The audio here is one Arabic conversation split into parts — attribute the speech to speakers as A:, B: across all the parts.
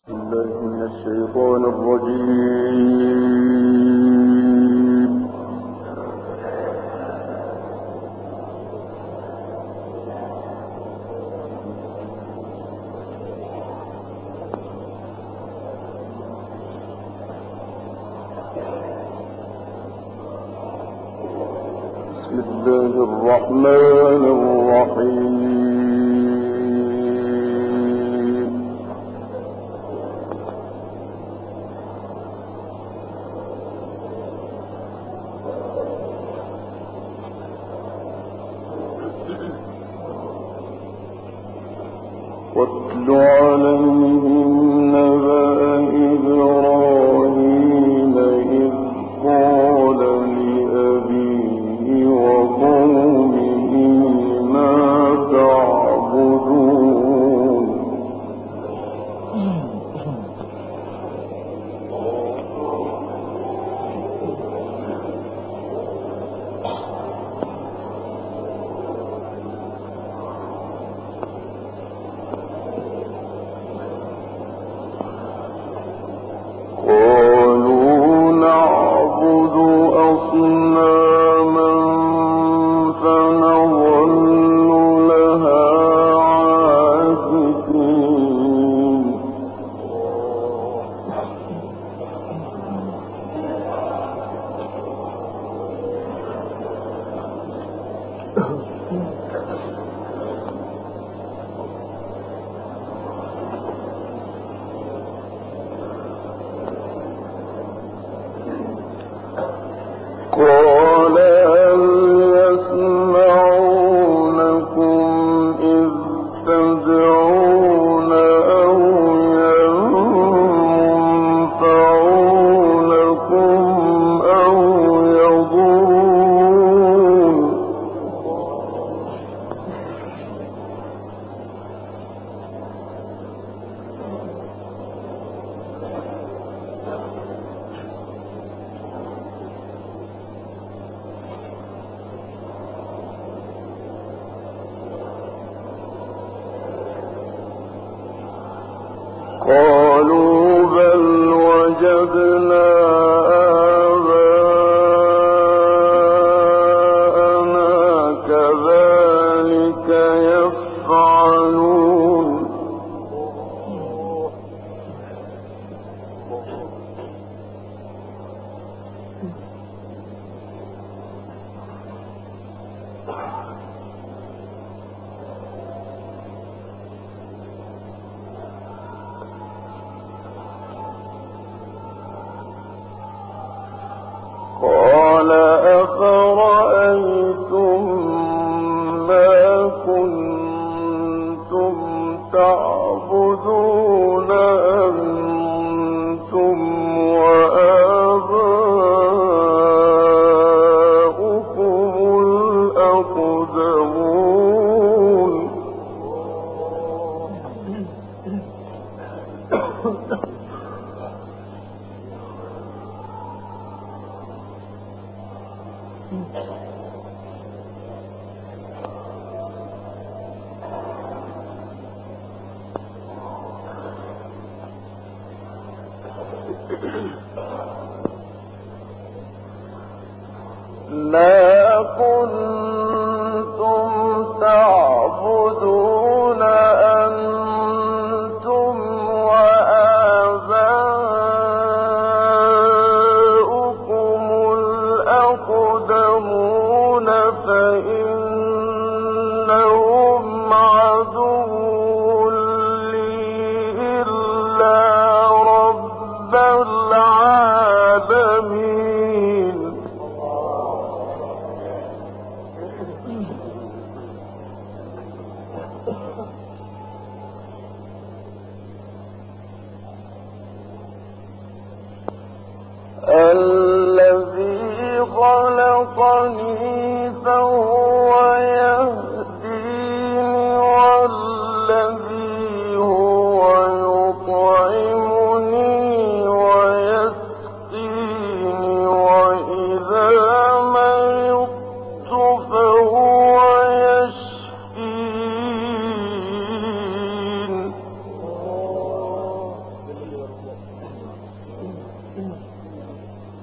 A: الله من الشيطان الرجيم. بسم الله الرحمن الرحيم. واتل عليهم نبأ إبراهيم إذ قال لأبيه وقومه ما تعبدون. قالوا نعبد أصناما فنظل لها عاكفين. قال هل يسمعونكم إذ تدعون أو ينفعونكم أو يضرون. قالوا بل وجدنا آباءنا كذلك يفعلون. قال أفرأيتم ما كنتم تعبدون أنتم وآباؤكم الأقدمون. ما كنتم تعبدون أنتم وآباؤكم الأقدمون فإنهم عدو لي إلا رب العالمين. الذي خلقني فهو يهديني والذي هو يطعمني ويسقيني وإذا مرضت فهو يشفين.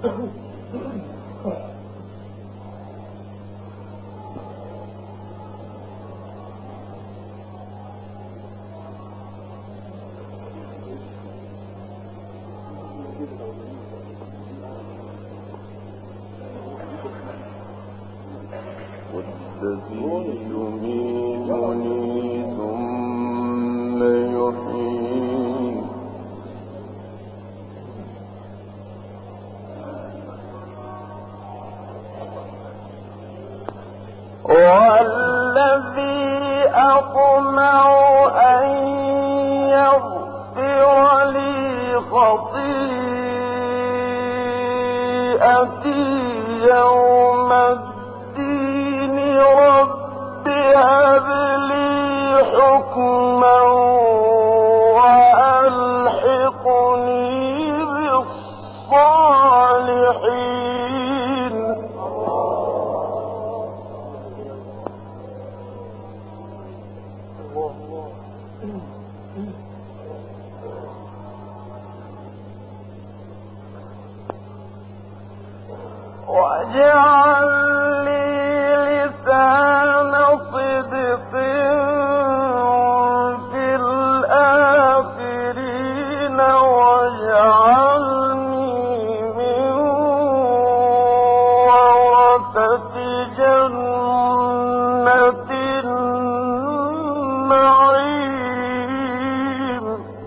A: والذي يميتني ثم يحيين والذي أطمع أن يغفر لي خطيئتي يوم الدين رب هب لي حكما وألحقني بالصالحين واجعل لي لسان صدق في الآخرين واجعلني من ورثة جنة النعيم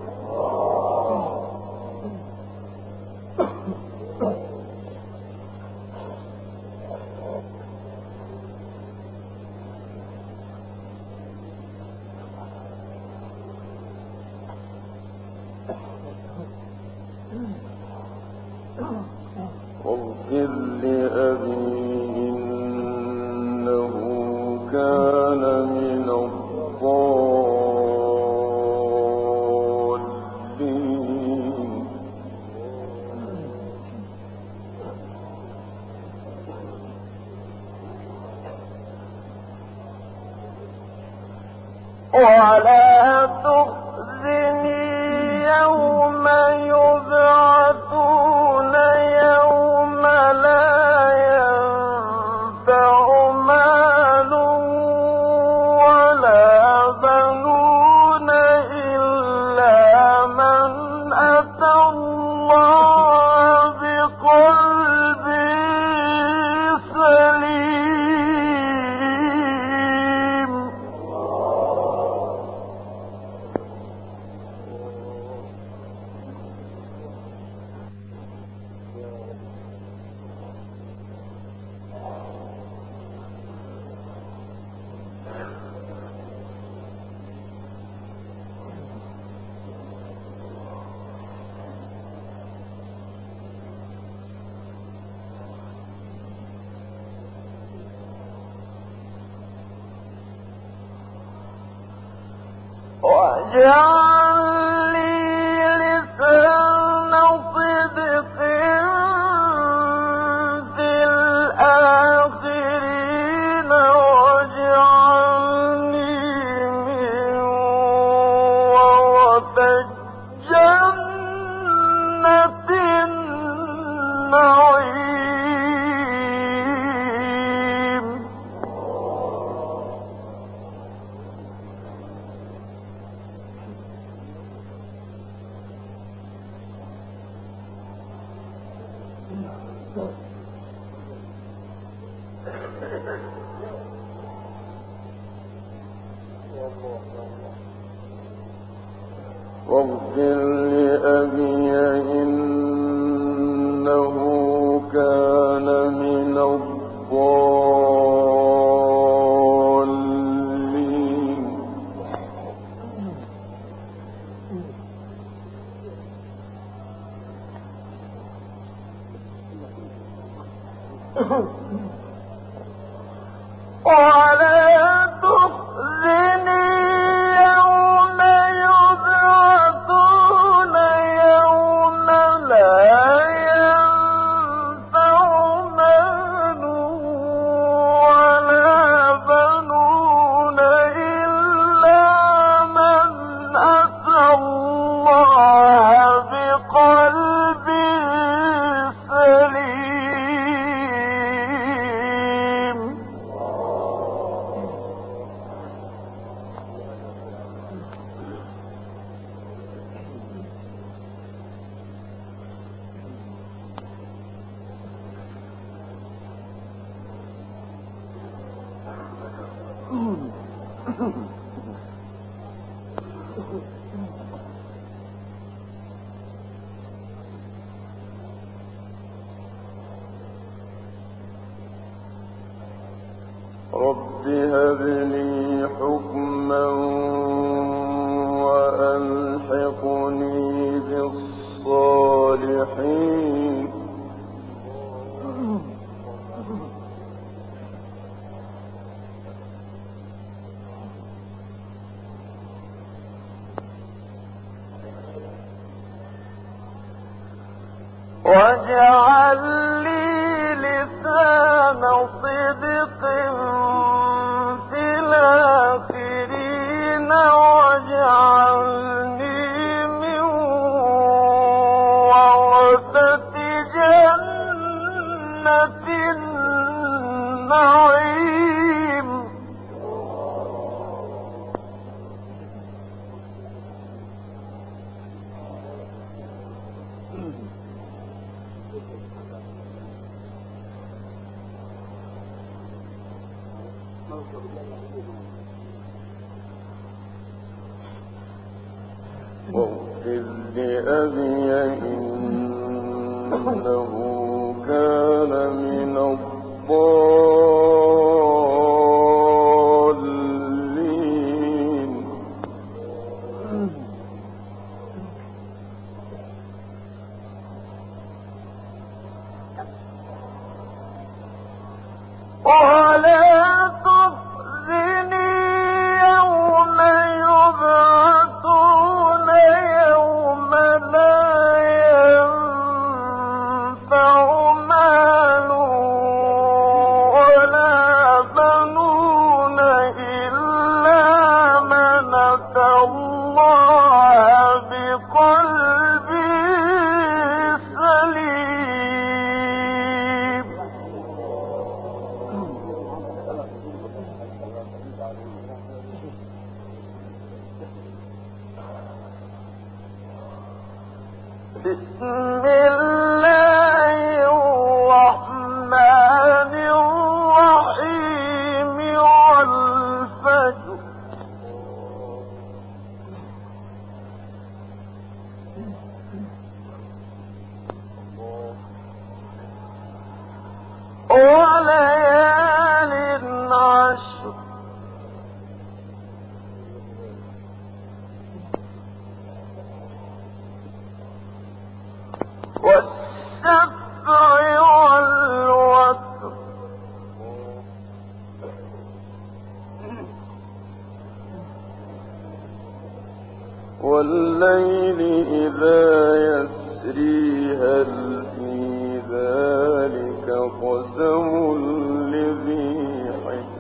A: واغفر لأبي إنه كان من الضالين ولا تخزني يوم يبعثون يوم لا ينفع مال ولا بنون إلا من أتى الله بقلب سليم واجعل لي لسان صدق في الآخرين واجعلني من ورثة جنة النعيم واغفر لأبي إنه كان من الضالين ولا تخزني يوم يبعثون يوم لا ينفع مال ولا بنون إلا من أتى الله بقلب سليم هب لي حكما وألحقني بالصالحين. واجعل لي لسان صدق في الآخرين واجعلني من ورثة جنة النعيم. واغفر لأبي إنه كان من الضالين. ولا تخزني يوم يبعثون يوم لا ينفع مال ولا بنون إلا من أتى الله بقلب سليم. بسم الله الرحمن الرحيم. والفجر وليال عشر والشفع والوتر والليل إذا يسري هل في ذلك قسم لذي حجر.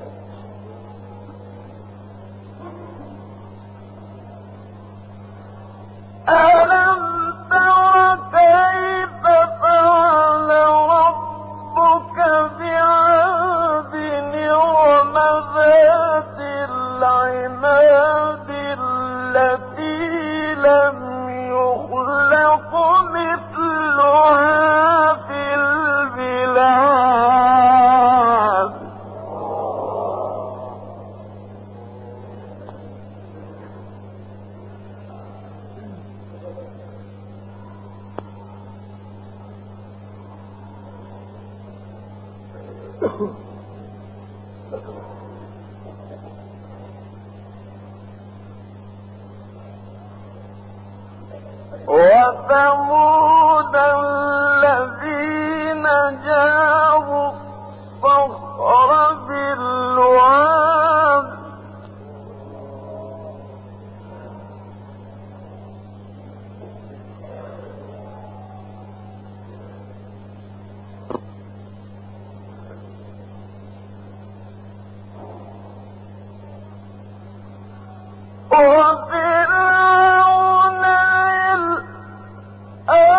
A: ألم تر كيف فعل ربك بعاد إرم ذات العماد التي لم يخلق مثلها في البلاد. وثمود الذين جابوا الصخر بالواد وفرعون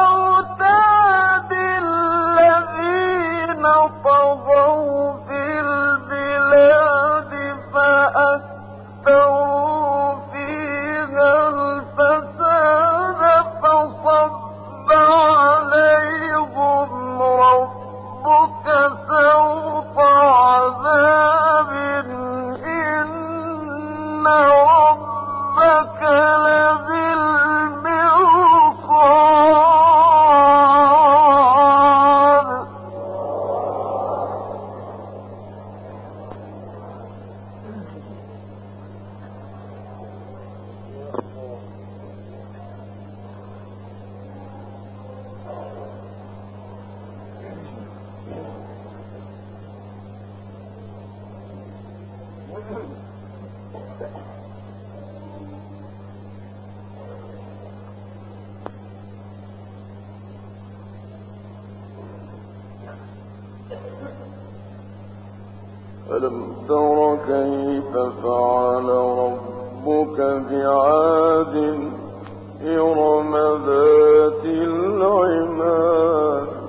B: ألم تر كيف فعل ربك بعاد إرم ذات العماد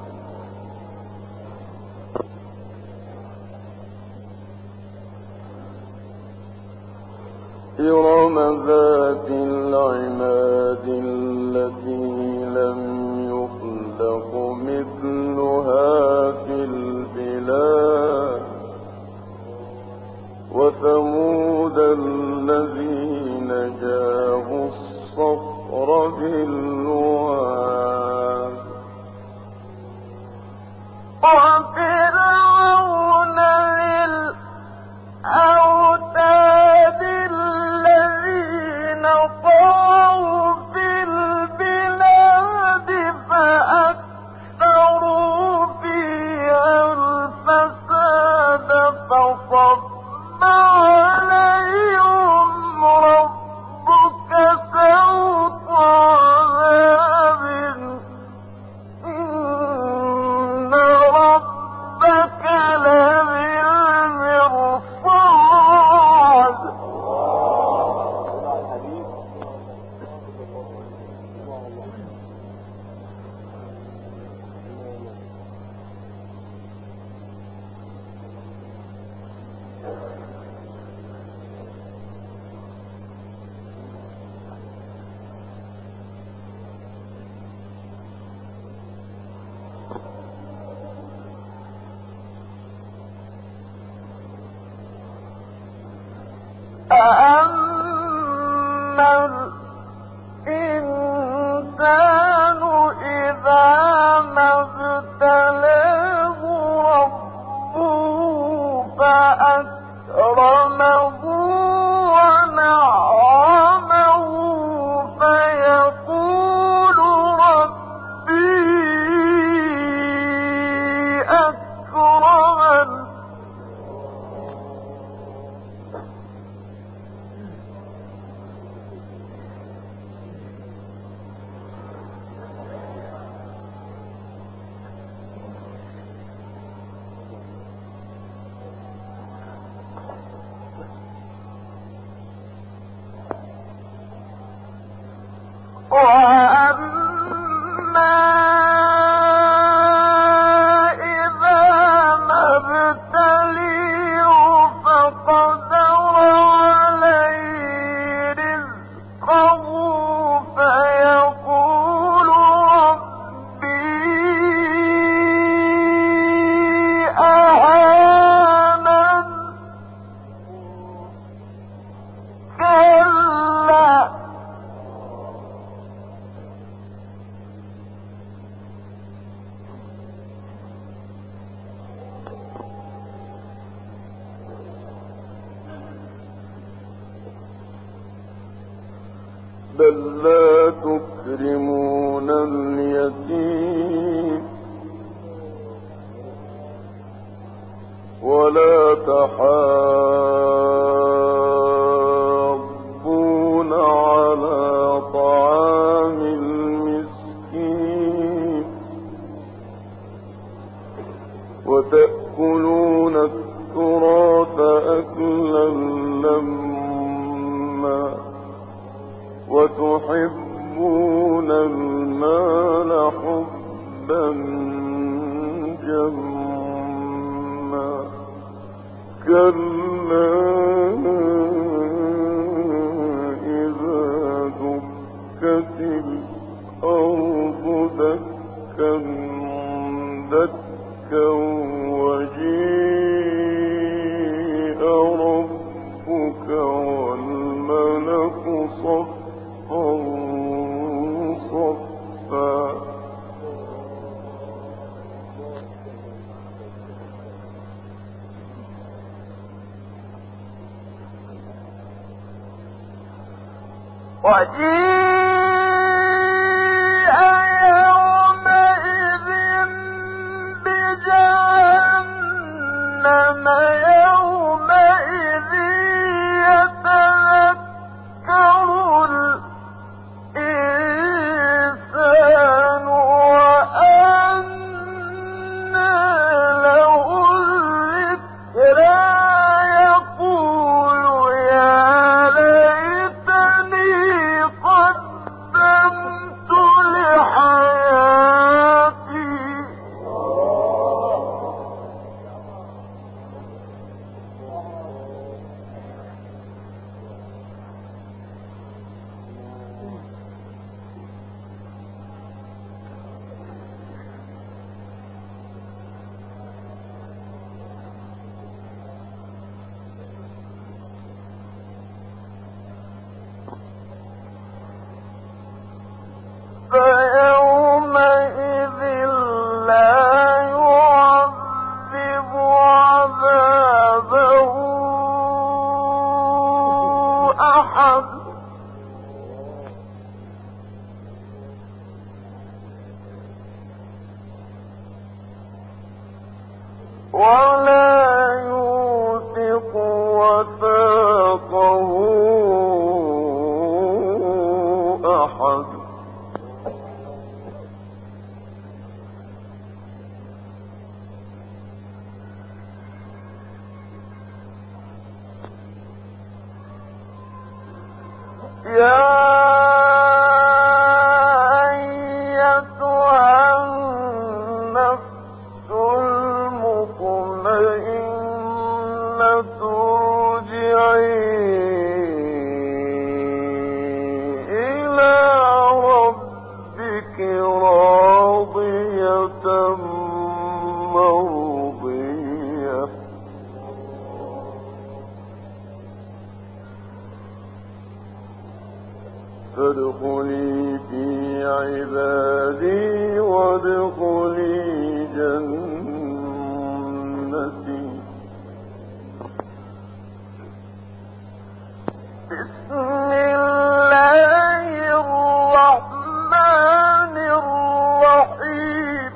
B: التي لم يخلق مثلها في البلاد وثمود الذين جابوا الصخر بالواد
A: وفرعون للأوتاد الذين طغوا في البلاد فأكثروا فيها الفساد فصب عليهم ربك سوط عذاب إن ربك لبالمرصاد فأما الإنسان إذا ما ابتلاه ربه فأكرمه ونعمه فيقول ربي أكرمن وأما إذا ما ابتليه فقدر عليه رزقه فيقول ربي أهانن كلا
B: بل لا تكرمون اليتيم ولا تحاضون على طعام المسكين وتأكلون التراث أكلا لما وتحبون المال حبا جما كلا إذا دكت الأرض دكا دكا وجيء ربك والملك صفا صفا
A: وجيء يومئذ بجهنم يومئذ يتذكر الإنسان وأنى له الذكرى ولا يوثق وثاقه أحد. يا أيتها النفس المطمئنة ارجعي إلى ربك راضية مرضية فادخلي في عبادي وادخلي جنتي. بسم الله الرحمن الرحيم.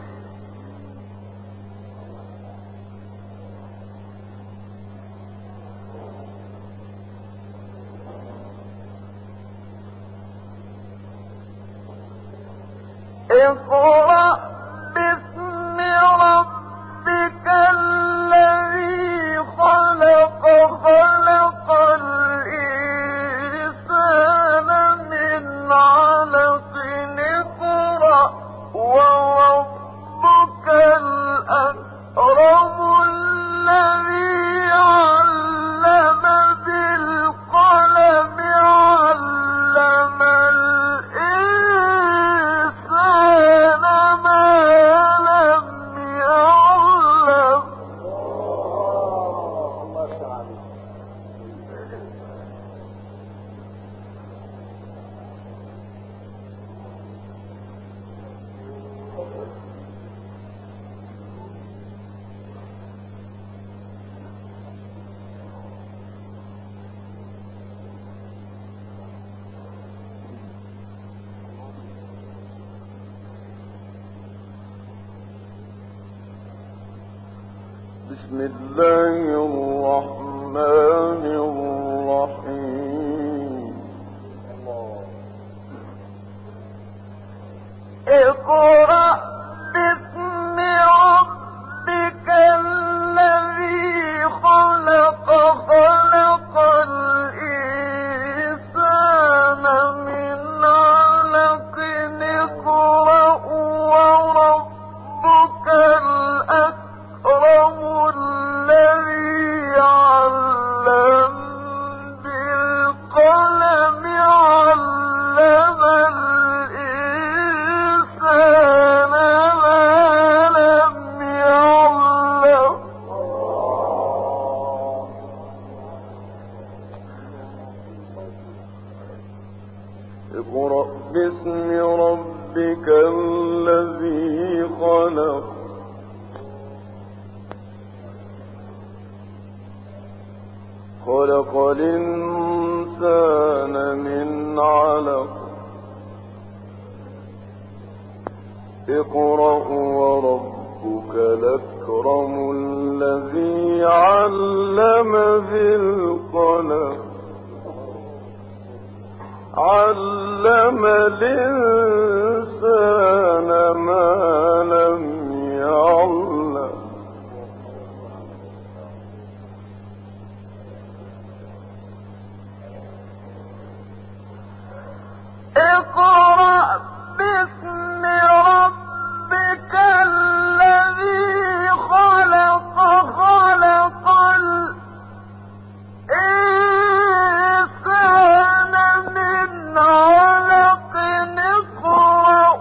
A: اقرأ باسم ربك الذي خلق خلق الإنسان من علق اقرأ وربك الأكرم الذي علم بالقلم علم الإنسان ما لم يعلم. بسم الله الرحمن الرحيم. اقرأ باسم ربك الذي خلق خلق الإنسان من علق اقرأ وربك الأكرم الذي علم بالقلم علم الإنسان ما لم يعلم. اقرأ باسم ربك الذي خلق خلق الإنسان من علق اقرأ وربك الأكرم الذي علم بالقلم علم الإنسان ما لم يعلم. اقرأ باسم ربك الذي خلق خلق الإنسان من علق اقرأ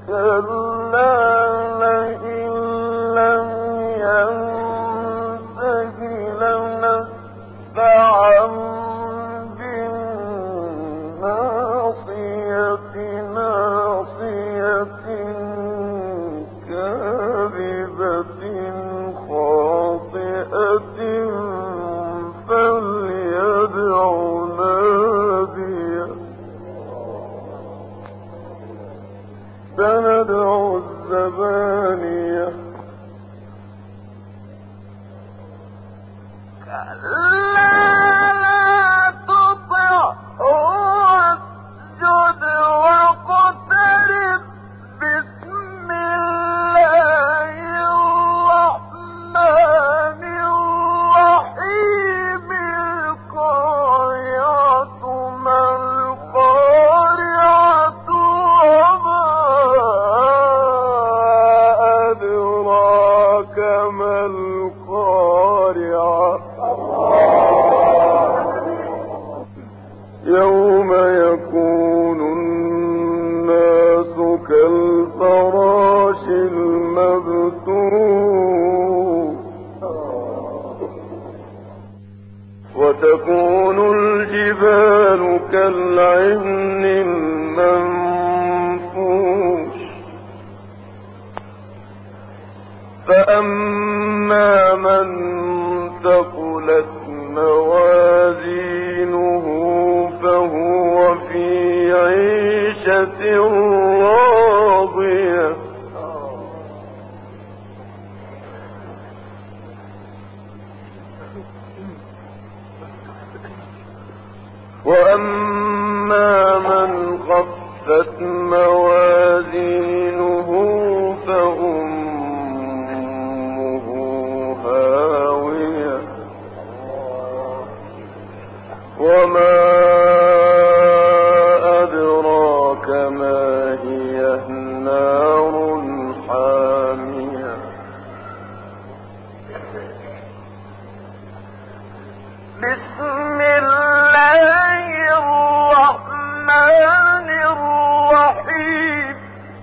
B: سندع الزبانية يوم يكون الناس كالفراش المبثوث وتكون الجبال كالعهن المنفوش فأما من ثقلت موازينه فهو في عيشة راضية وأما من خفت موازينه فأمه هاوية وما أدراك ما هي نار حامية
A: بسم الله الرحمن الرحيم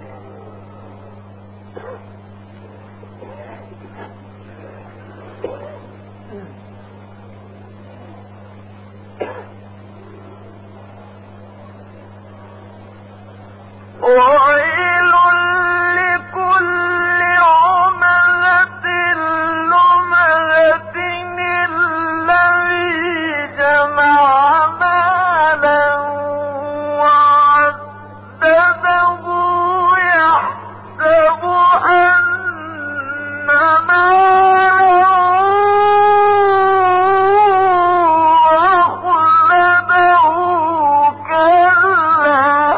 A: ويل لكل همزة لمزة الذي جمع مالا وعدده يحسب أن ماله أخلده كلا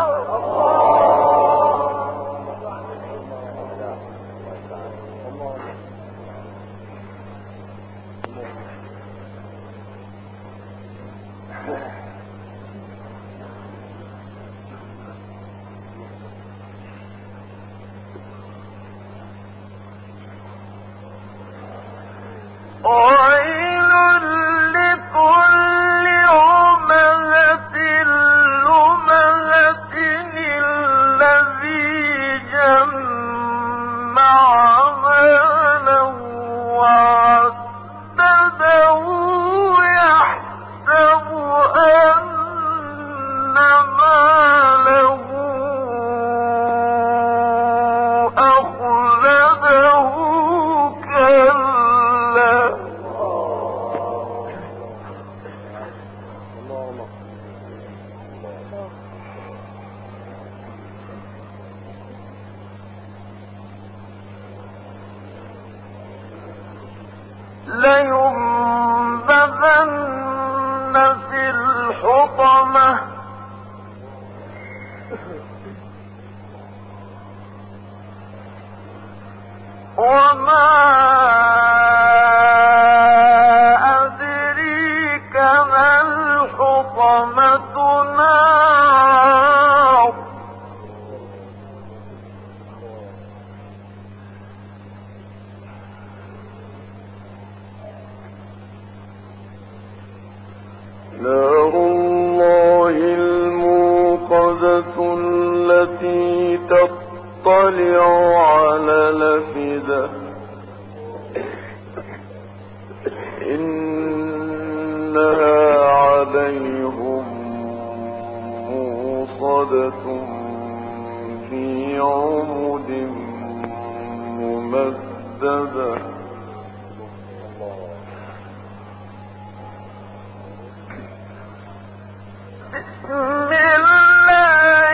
A: ويل لكل همزة لمزة الذي جمع مالا وعدده يحسب أن ماله أخلده كلا لينبذن في الحطمة وما أدريك ما الحطمة نار
B: نار الله الموقدة التي تطلع يطلع على الأفئدة إنها عليهم موصدة في عمد ممددة
A: بسم الله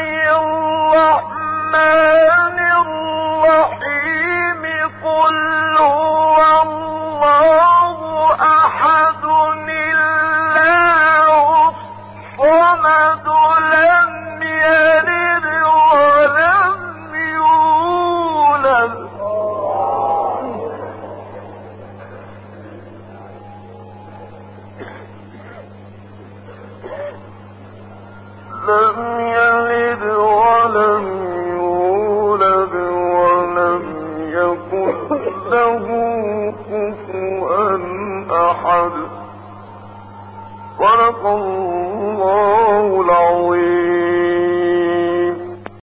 A: الرحمن الرحيم قل هو الله أحد الله الصمد لم يلد ولم يولد لم يلد ولم يولد ولم يكن له كفوا أحد